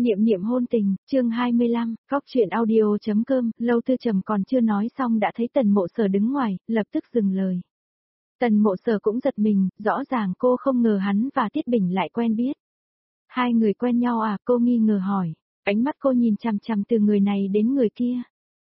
Niệm niệm hôn tình, chương 25, góc truyện audio.com, Lâu Tư Trầm còn chưa nói xong đã thấy Tần Mộ Sở đứng ngoài, lập tức dừng lời. Tần Mộ Sở cũng giật mình, rõ ràng cô không ngờ hắn và Tiết Bình lại quen biết. Hai người quen nhau à, cô nghi ngờ hỏi, ánh mắt cô nhìn chằm chằm từ người này đến người kia.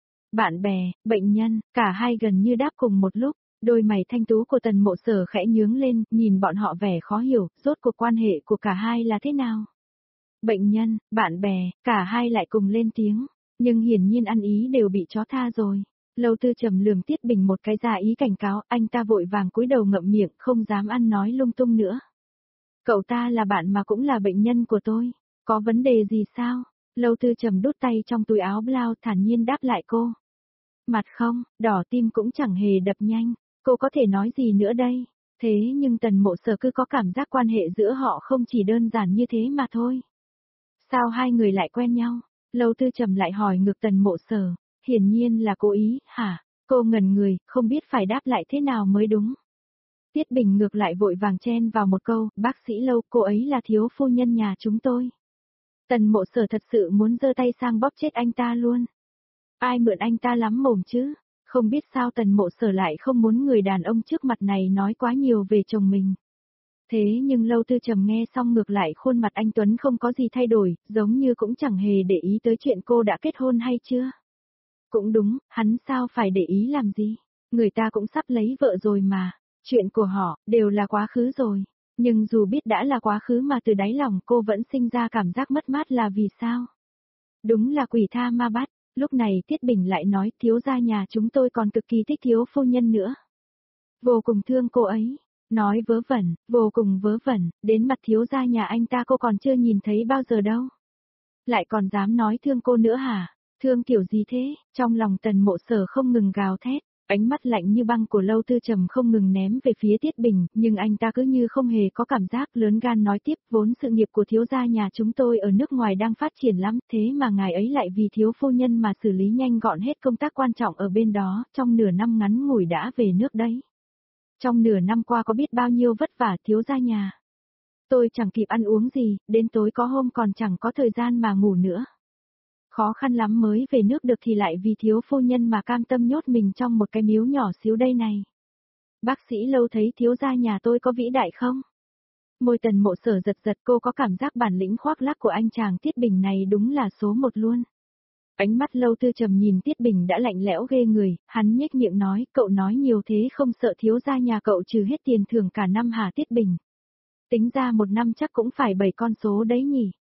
Bạn bè, bệnh nhân, cả hai gần như đáp cùng một lúc, đôi mày thanh tú của Tần Mộ Sở khẽ nhướng lên, nhìn bọn họ vẻ khó hiểu, rốt cuộc quan hệ của cả hai là thế nào? Bệnh nhân, bạn bè, cả hai lại cùng lên tiếng, nhưng hiển nhiên ăn ý đều bị chó tha rồi. Lâu Tư Trầm lườm Tiết Bình một cái ra ý cảnh cáo, anh ta vội vàng cúi đầu ngậm miệng, không dám ăn nói lung tung nữa. Cậu ta là bạn mà cũng là bệnh nhân của tôi, có vấn đề gì sao? Lâu Tư Trầm đút tay trong túi áo blau thản nhiên đáp lại cô. Mặt không, đỏ tim cũng chẳng hề đập nhanh, cô có thể nói gì nữa đây? Thế nhưng Tần Mộ Sở cứ có cảm giác quan hệ giữa họ không chỉ đơn giản như thế mà thôi. Sao hai người lại quen nhau? Lâu Tư Trầm lại hỏi ngược Tần Mộ Sở, hiển nhiên là cố ý, hả? Cô ngẩn người, không biết phải đáp lại thế nào mới đúng. Tiết Bình ngược lại vội vàng chen vào một câu, bác sĩ Lâu, cô ấy là thiếu phu nhân nhà chúng tôi. Tần Mộ Sở thật sự muốn giơ tay sang bóp chết anh ta luôn. Ai mượn anh ta lắm mồm chứ? Không biết sao Tần Mộ Sở lại không muốn người đàn ông trước mặt này nói quá nhiều về chồng mình. Thế nhưng Lâu Tư Trầm nghe xong ngược lại khuôn mặt anh Tuấn không có gì thay đổi, giống như cũng chẳng hề để ý tới chuyện cô đã kết hôn hay chưa. Cũng đúng, hắn sao phải để ý làm gì, người ta cũng sắp lấy vợ rồi mà, chuyện của họ, đều là quá khứ rồi. Nhưng dù biết đã là quá khứ mà từ đáy lòng cô vẫn sinh ra cảm giác mất mát là vì sao? Đúng là quỷ tha ma bắt, lúc này Tiết Bình lại nói thiếu gia nhà chúng tôi còn cực kỳ thích thiếu phu nhân nữa. Vô cùng thương cô ấy. Nói vớ vẩn, vô cùng vớ vẩn, đến mặt thiếu gia nhà anh ta cô còn chưa nhìn thấy bao giờ đâu. Lại còn dám nói thương cô nữa hả? Thương kiểu gì thế? Trong lòng Tần Mộ Sở không ngừng gào thét, ánh mắt lạnh như băng của Lâu Tư Trầm không ngừng ném về phía Tiết Bình, nhưng anh ta cứ như không hề có cảm giác, lớn gan nói tiếp, vốn sự nghiệp của thiếu gia nhà chúng tôi ở nước ngoài đang phát triển lắm, thế mà ngài ấy lại vì thiếu phu nhân mà xử lý nhanh gọn hết công tác quan trọng ở bên đó, trong nửa năm ngắn ngủi đã về nước đấy. Trong nửa năm qua có biết bao nhiêu vất vả thiếu gia nhà. Tôi chẳng kịp ăn uống gì, đến tối có hôm còn chẳng có thời gian mà ngủ nữa. Khó khăn lắm mới về nước được thì lại vì thiếu phu nhân mà cam tâm nhốt mình trong một cái miếu nhỏ xíu đây này. Bác sĩ Lâu thấy thiếu gia nhà tôi có vĩ đại không? Môi Tần Mộ Sở giật giật, cô có cảm giác bản lĩnh khoác lác của anh chàng Tiết Bình này đúng là số một luôn. Ánh mắt Lâu Tư Trầm nhìn Tiết Bình đã lạnh lẽo ghê người, hắn nhếch miệng nói, cậu nói nhiều thế không sợ thiếu gia nhà cậu trừ hết tiền thưởng cả năm hả Tiết Bình? Tính ra một năm chắc cũng phải 7 con số đấy nhỉ?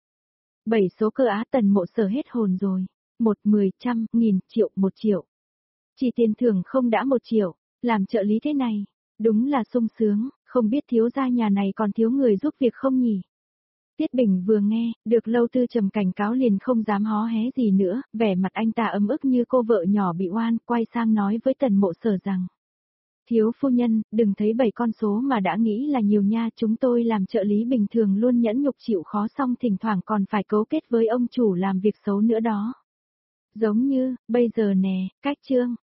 7 số cơ á. Tần Mộ Sở hết hồn rồi. 1, 10, trăm, nghìn, triệu, 1 triệu. Chỉ tiền thưởng không đã 1 triệu, làm trợ lý thế này, đúng là sung sướng, không biết thiếu gia nhà này còn thiếu người giúp việc không nhỉ? Tiết Bình vừa nghe, được Lâu Tư Trầm cảnh cáo liền không dám hó hé gì nữa, vẻ mặt anh ta ấm ức như cô vợ nhỏ bị oan, quay sang nói với Tần Mộ Sở rằng. Thiếu phu nhân, đừng thấy 7 con số mà đã nghĩ là nhiều nha, chúng tôi làm trợ lý bình thường luôn nhẫn nhục chịu khó xong thỉnh thoảng còn phải cấu kết với ông chủ làm việc xấu nữa đó. Giống như, bây giờ nè, cách trương,